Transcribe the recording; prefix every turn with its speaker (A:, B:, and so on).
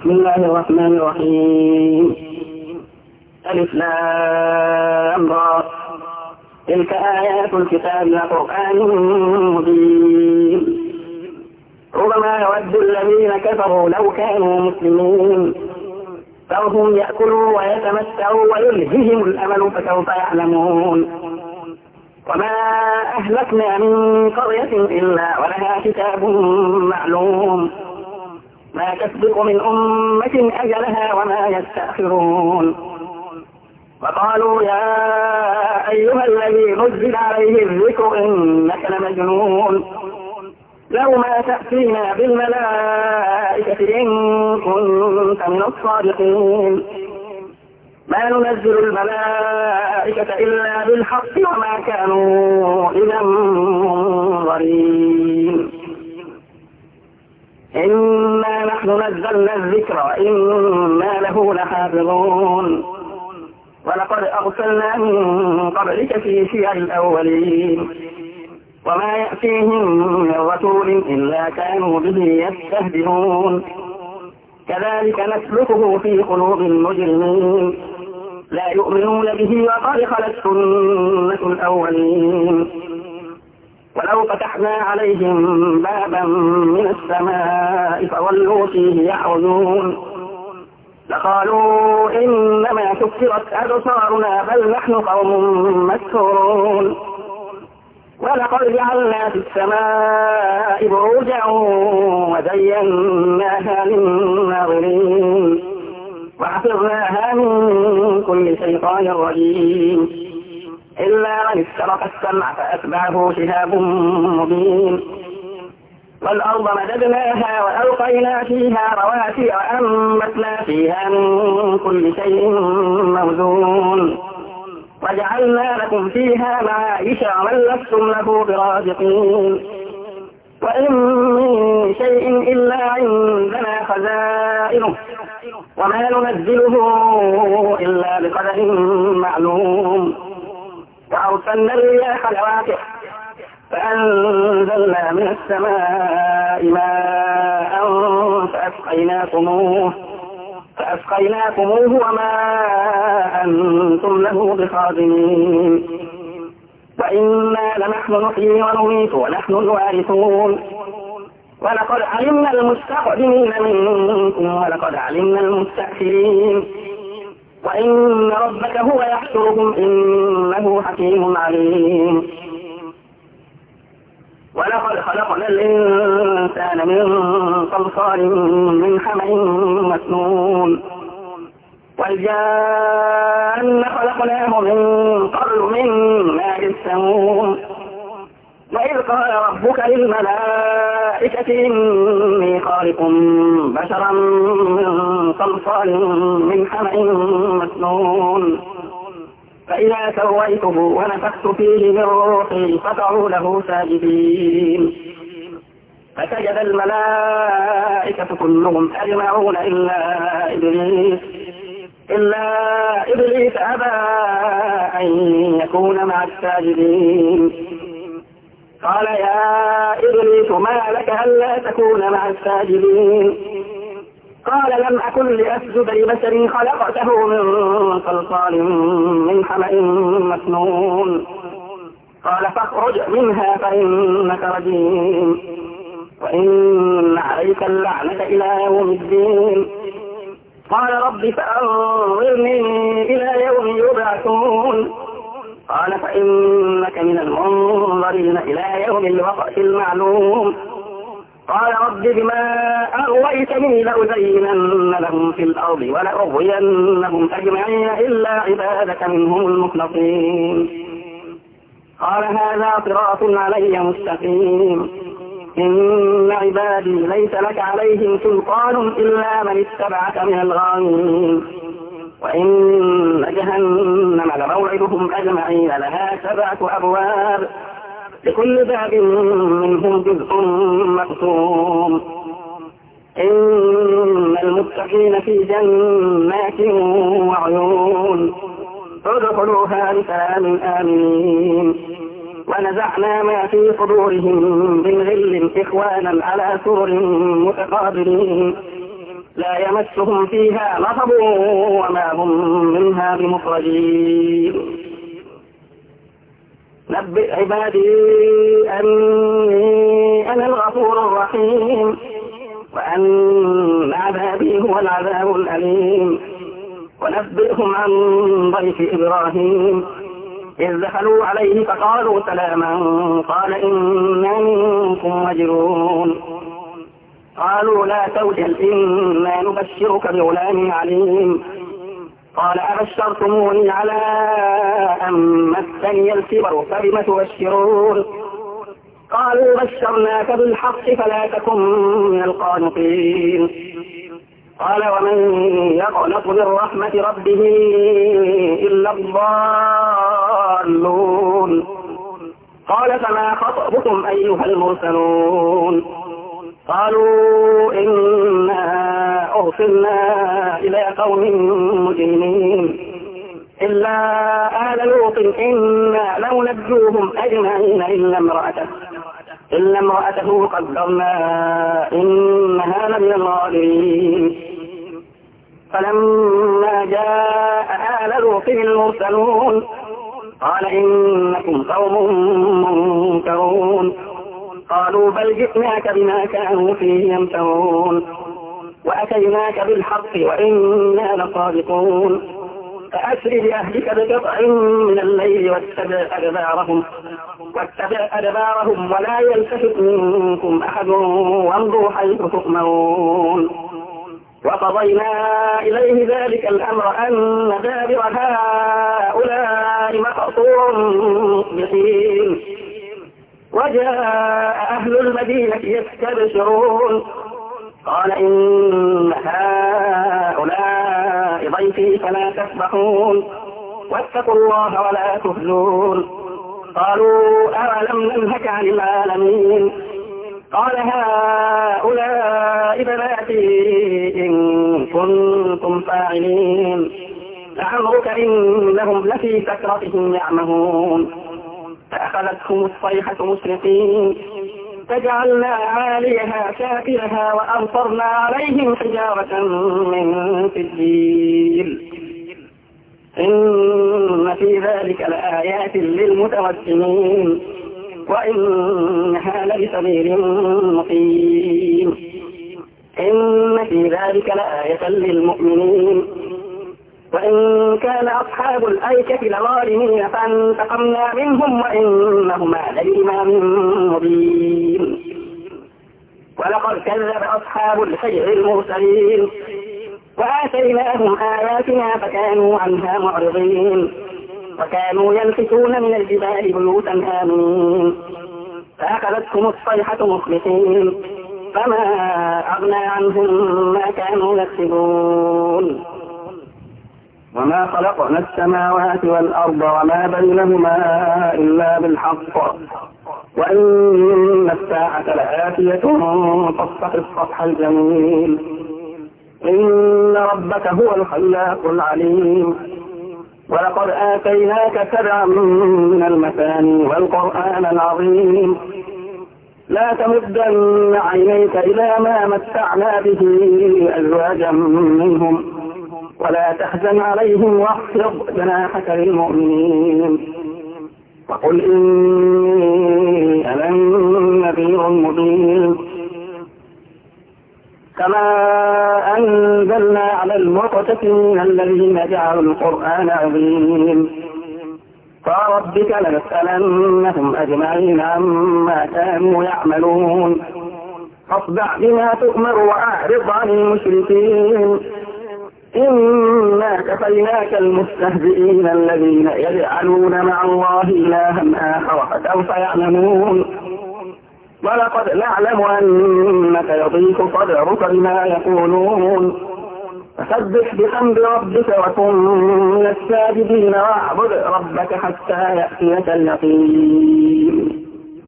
A: بسم الله الرحمن الرحيم. ألف لام را. تلك آيات الكتاب وقرآن مبين. ربما يود الذين كفروا لو كانوا مسلمين فهم يأكلوا ويتمتعوا ويلههم الأمل فسوف يعلمون. وما أهلكنا من قرية إلا ولها كتاب معلوم ما تسبق من أمة أجلها وما يستأخرون. وقالوا يا أيها الذي نزل عليه الذكر إنك لمجنون لو ما تأتينا بالملائكة إن كنت من الصادقين ما ننزل الملائكة إلا بالحق وما كانوا إذا منظرين. إنا نحن نزلنا الذكر وإنا له لحافظون. ولقد أرسلنا من قبلك في شيع الأولين وما يأتيهم من رسول إلا كانوا به يستهزئون. كذلك نسلكه في قلوب المجرمين لا يؤمنون به وقد خلت سنة الأولين. ولو فتحنا عليهم بابا من السماء فظلوا فيه يعرجون لقالوا إنما سكرت أبصارنا بل نحن قوم مسحورون. ولقد جعلنا في السماء بروجا وزيناها للناظرين وحفظناها من كل شيطان رجيم إلا من استرق السمع فأتبعه شهاب مبين. والأرض مددناها وألقينا فيها رواسي وأنبتنا فيها من كل شيء موزون وجعلنا لكم فيها معايش ومن لستم له برازقين. وإن من شيء إلا عندنا خزائنه وما ننزله إلا بقدر معلوم. وأرسلنا الرياح لواقح فأنزلنا من السماء ماء فأسقيناكموه وما أنتم له بخازنين. وإنا لنحن نحيي ونميت ونحن الوارثون. ولقد علمنا المستقدمين منكم ولقد علمنا المستأخرين. وإن ربك هو يحشرهم إنه حكيم عليم. ولقد خلقنا الإنسان من صلصال من حمأ مسنون والجان خلقناه من قبل من ماء السموم. وإذ قال ربك للملائكة إني خالق بشرا من صلصال من حمأ مسنون فإذا سويته ونفخت فيه من روحي فقعوا له ساجدين. فسجد الملائكة كلهم أجمعون إلا إبليس أبى أن يكون مع الساجدين. قال يا إبليس ما لك ألا تكون مع الساجدين؟ قال لم أكن لأسجد لبشر خلقته من صلصال من حمأ مسنون. قال فاخرج منها فإنك رجيم وإن عليك اللعنة إلى يوم الدين. قال رب فأنظرني إلى يوم يبعثون. قال فإنك من المنظرين إلى يوم الوقت المعلوم. قال رب بما أغويتني لأزينن لهم في الأرض ولأغوينهم أجمعين إلا عبادك منهم المخلصين. قال هذا صراط علي مستقيم. إن عبادي ليس لك عليهم سلطان إلا من اتبعك من الغاوين. وإن جهنم لموعدهم أجمعين لها 7 أبواب لكل باب منهم جزء مقسوم. إن المتقين في جنات وعيون ادخلوها بسلام آمنين. ونزعنا ما في صدورهم من غل إخوانا على سرر متقابلين لا يمسهم فيها نصب وما هم منها بمخرجين. نبئ عبادي أني أنا الغفور الرحيم وأن عذابي هو العذاب الأليم. ونبئهم عن ضيف إبراهيم إذ دخلوا عليه فقالوا سلاما قال إنا منكم وجلون. قالوا لا توجل إنا نبشرك بغلام عليم. قال أبشرتموني على أن مسني الكبر فبم تبشرون. قالوا بشرناك بالحق فلا تكن من القانطين. قال ومن يقنط من رحمة ربه إلا الضالون. قال فما خطبكم أيها المرسلون؟ قالوا إنا أرسلنا إلى قوم مجرمين إلا آل لوط إنا لننجوهم أجمعين إلا امرأته قدرنا إنها لمن الغابرين. فلما جاء آل لوط المرسلون قال إنكم قوم منكرون. قالوا بل جئناك بما كانوا فيه يمترون وأتيناك بالحق وإنا لصادقون. فأسر بأهلك بقطع من الليل واتبع أدبارهم ولا يلتفت منكم أحد وامضوا حيث تؤمرون. وقضينا إليه ذلك الأمر أن دابر هؤلاء مقطوع مصبحين. وجاء أهل المدينة يستبشرون قال إن هؤلاء ضيفي فلا تفضحون واتقوا الله ولا تخزون. قالوا أولم ننهك عن العالمين؟ قال هؤلاء بناتي إن كنتم فاعلين. لعمرك إنهم لفي سكرتهم يعمهون. فأخذتهم الصيحة مشرقين فجعلنا عاليها سافلها وأمطرنا عليهم حجارة من سجيل. إن في ذلك لآيات للمتوسمين وإنها لبسبيل مقيم. إن في ذلك لآية للمؤمنين. وإن كان أصحاب الأيكة لظالمين فانتقمنا منهم وإنهما لبإمام مبين. ولقد كذب أصحاب الحجر المرسلين وآتيناهم آياتنا فكانوا عنها معرضين. وكانوا ينحتون من الجبال بيوتا آمنين فأخذتهم الصيحة مصبحين فما أغنى عنهم ما كانوا يكسبون. وما خلقنا السماوات والأرض وما بينهما إلا بالحق وإن الساعة لآتية فاصفح الصفح الجميل. إن ربك هو الخلاق العليم. ولقد آتيناك 7 من المثاني والقرآن العظيم. لا تمدن عينيك إلى ما متعنا به أزواجا منهم ولا تحزن عليهم واخفض جناحك للمؤمنين. وقل إني أنا النذير المبين. كما أنزلنا على المقتسمين الذين جعلوا القرآن عظيم. فربك لنسألنهم أجمعين عما كانوا يعملون. فاصدع بما تؤمر وأعرض عن المشركين. إنا كفيناك المستهزئين الذين يجعلون مع الله إلها آخر فسوف يعلمون. ولقد نعلم أنك يضيق صدرك بما يقولون. فسبح بحمد ربك وكن من الساجدين واعبد ربك حتى يأتيك اليقين.